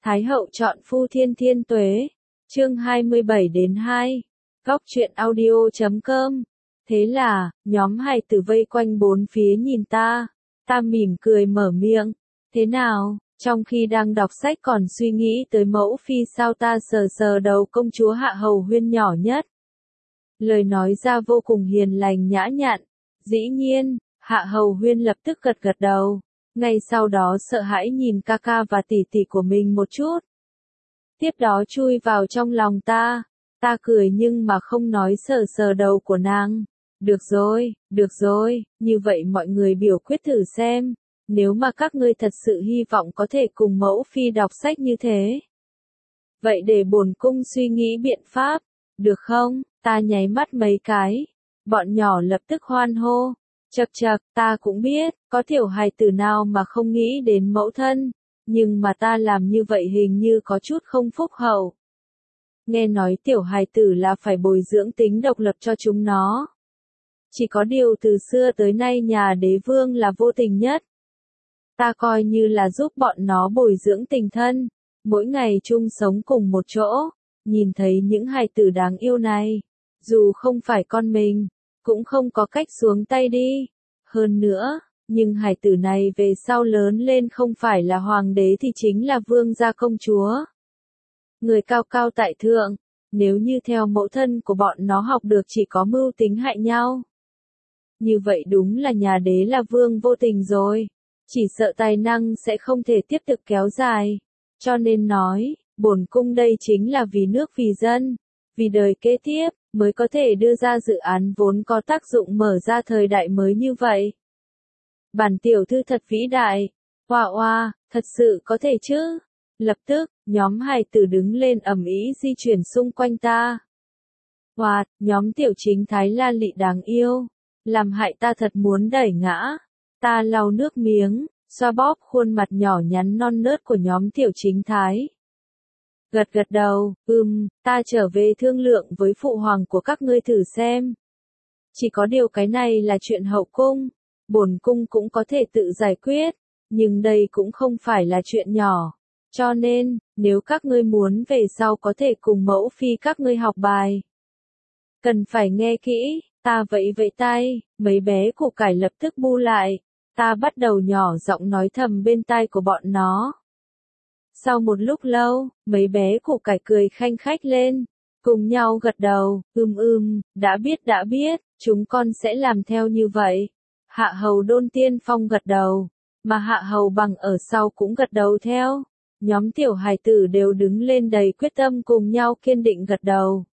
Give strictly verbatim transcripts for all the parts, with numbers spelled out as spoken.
Thái hậu chọn phu thiên thiên tuế. Chương hai mươi bảy đến hai. Góc truyện audio chấm com. Thế là, nhóm hài tử vây quanh bốn phía nhìn ta. Ta mỉm cười mở miệng. Thế nào? Trong khi đang đọc sách còn suy nghĩ tới mẫu phi sao ta sờ sờ đầu công chúa Hạ Hầu Huyên nhỏ nhất. Lời nói ra vô cùng hiền lành nhã nhặn. Dĩ nhiên, Hạ Hầu Huyên lập tức gật gật đầu. Ngay sau đó sợ hãi nhìn ca ca và tỷ tỷ của mình một chút. Tiếp đó chui vào trong lòng ta. Ta cười nhưng mà không nói sờ sờ đầu của nàng. Được rồi, được rồi, như vậy mọi người biểu quyết thử xem. Nếu mà các ngươi thật sự hy vọng có thể cùng mẫu phi đọc sách như thế. Vậy để bổn cung suy nghĩ biện pháp. Được không? Ta nháy mắt mấy cái. Bọn nhỏ lập tức hoan hô. Chậc chậc, ta cũng biết, có tiểu hài tử nào mà không nghĩ đến mẫu thân. Nhưng mà ta làm như vậy hình như có chút không phúc hậu. Nghe nói tiểu hài tử là phải bồi dưỡng tính độc lập cho chúng nó. Chỉ có điều từ xưa tới nay nhà đế vương là vô tình nhất. Ta coi như là giúp bọn nó bồi dưỡng tình thân, mỗi ngày chung sống cùng một chỗ, nhìn thấy những hài tử đáng yêu này, dù không phải con mình, cũng không có cách xuống tay đi. Hơn nữa, nhưng hài tử này về sau lớn lên không phải là hoàng đế thì chính là vương gia công chúa. Người cao cao tại thượng, nếu như theo mẫu thân của bọn nó học được chỉ có mưu tính hại nhau. Như vậy đúng là nhà đế là vương vô tình rồi. Chỉ sợ tài năng sẽ không thể tiếp tục kéo dài. Cho nên nói, bổn cung đây chính là vì nước vì dân, vì đời kế tiếp, mới có thể đưa ra dự án vốn có tác dụng mở ra thời đại mới như vậy. Bản tiểu thư thật vĩ đại. Oa oa, thật sự có thể chứ? Lập tức, nhóm hài tử đứng lên ầm ĩ di chuyển xung quanh ta. Oa, nhóm tiểu chính thái la lị đáng yêu. Làm hại ta thật muốn đẩy ngã. Ta lau nước miếng, xoa bóp khuôn mặt nhỏ nhắn non nớt của nhóm tiểu chính thái. Gật gật đầu, ừm, ta trở về thương lượng với phụ hoàng của các ngươi thử xem. Chỉ có điều cái này là chuyện hậu cung, bổn cung cũng có thể tự giải quyết, nhưng đây cũng không phải là chuyện nhỏ. Cho nên, nếu các ngươi muốn về sau có thể cùng mẫu phi các ngươi học bài. Cần phải nghe kỹ, ta vẫy vẫy tay, mấy bé củ cải lập tức bu lại. Ta bắt đầu nhỏ giọng nói thầm bên tai của bọn nó. Sau một lúc lâu, mấy bé củ cải cười khanh khách lên, cùng nhau gật đầu, ưm ưm, đã biết đã biết, chúng con sẽ làm theo như vậy. Hạ hầu đôn tiên phong gật đầu, mà hạ hầu bằng ở sau cũng gật đầu theo. Nhóm tiểu hài tử đều đứng lên đầy quyết tâm cùng nhau kiên định gật đầu.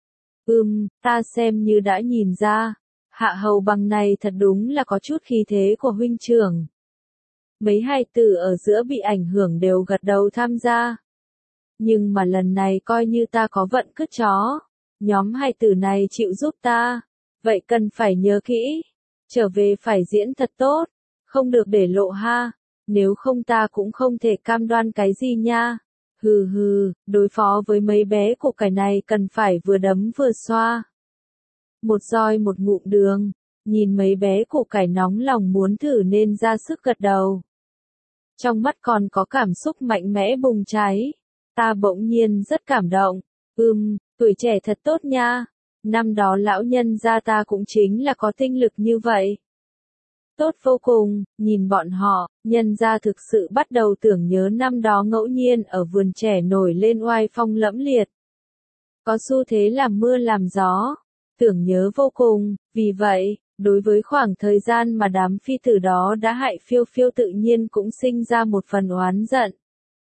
Ừm, ta xem như đã nhìn ra. Hạ hầu bằng này thật đúng là có chút khí thế của huynh trưởng. Mấy hài tử ở giữa bị ảnh hưởng đều gật đầu tham gia. Nhưng mà lần này coi như ta có vận cứt chó. Nhóm hài tử này chịu giúp ta. Vậy cần phải nhớ kỹ. Trở về phải diễn thật tốt. Không được để lộ ha. Nếu không ta cũng không thể cam đoan cái gì nha. Hừ hừ, đối phó với mấy bé củ cải này cần phải vừa đấm vừa xoa. Một roi một ngụm đường, nhìn mấy bé củ cải nóng lòng muốn thử nên ra sức gật đầu. Trong mắt còn có cảm xúc mạnh mẽ bùng cháy. Ta bỗng nhiên rất cảm động. Ừm, tuổi trẻ thật tốt nha. Năm đó lão nhân gia ta cũng chính là có tinh lực như vậy. Tốt vô cùng, nhìn bọn họ, nhân gia thực sự bắt đầu tưởng nhớ năm đó ngẫu nhiên ở vườn trẻ nổi lên oai phong lẫm liệt. Có xu thế làm mưa làm gió. Tưởng nhớ vô cùng, vì vậy, đối với khoảng thời gian mà đám phi tử đó đã hại phiêu phiêu tự nhiên cũng sinh ra một phần oán giận.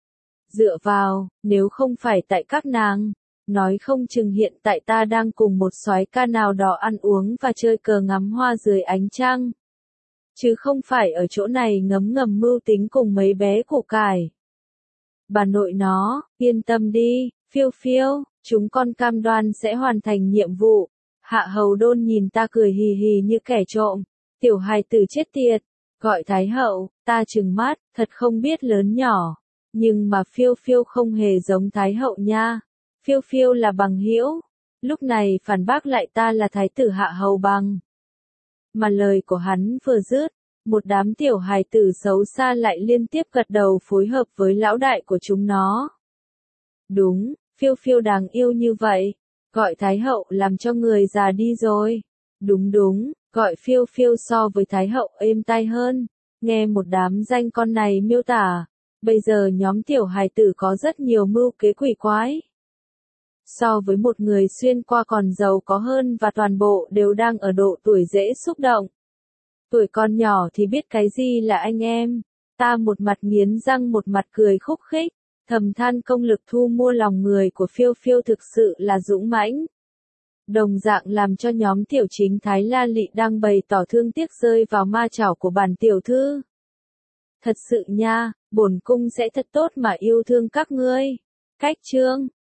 Dựa vào, nếu không phải tại các nàng, nói không chừng hiện tại ta đang cùng một soái ca nào đó ăn uống và chơi cờ ngắm hoa dưới ánh trăng. Chứ không phải ở chỗ này ngấm ngầm mưu tính cùng mấy bé củ cải. Bà nội nó, yên tâm đi, phiêu phiêu, chúng con cam đoan sẽ hoàn thành nhiệm vụ. Hạ hầu đôn nhìn ta cười hì hì như kẻ trộm. Tiểu hài tử chết tiệt. Gọi thái hậu, ta trừng mắt, thật không biết lớn nhỏ. Nhưng mà phiêu phiêu không hề giống thái hậu nha. Phiêu phiêu là bằng hữu. Lúc này phản bác lại ta là thái tử hạ hầu bằng. Mà lời của hắn vừa dứt, một đám tiểu hài tử xấu xa lại liên tiếp gật đầu phối hợp với lão đại của chúng nó. Đúng, phiêu phiêu đáng yêu như vậy. Gọi Thái hậu làm cho người già đi rồi. Đúng đúng, gọi phiêu phiêu so với Thái hậu êm tai hơn. Nghe một đám danh con này miêu tả. Bây giờ nhóm tiểu hài tử có rất nhiều mưu kế quỷ quái. So với một người xuyên qua còn giàu có hơn và toàn bộ đều đang ở độ tuổi dễ xúc động. Tuổi con nhỏ thì biết cái gì là anh em. Ta một mặt nghiến răng một mặt cười khúc khích. Thầm than công lực thu mua lòng người của phiêu phiêu thực sự là dũng mãnh. Đồng dạng làm cho nhóm tiểu chính Thái La Lị đang bày tỏ thương tiếc rơi vào ma chảo của bản tiểu thư. Thật sự nha, bổn cung sẽ thật tốt mà yêu thương các ngươi. Cách chương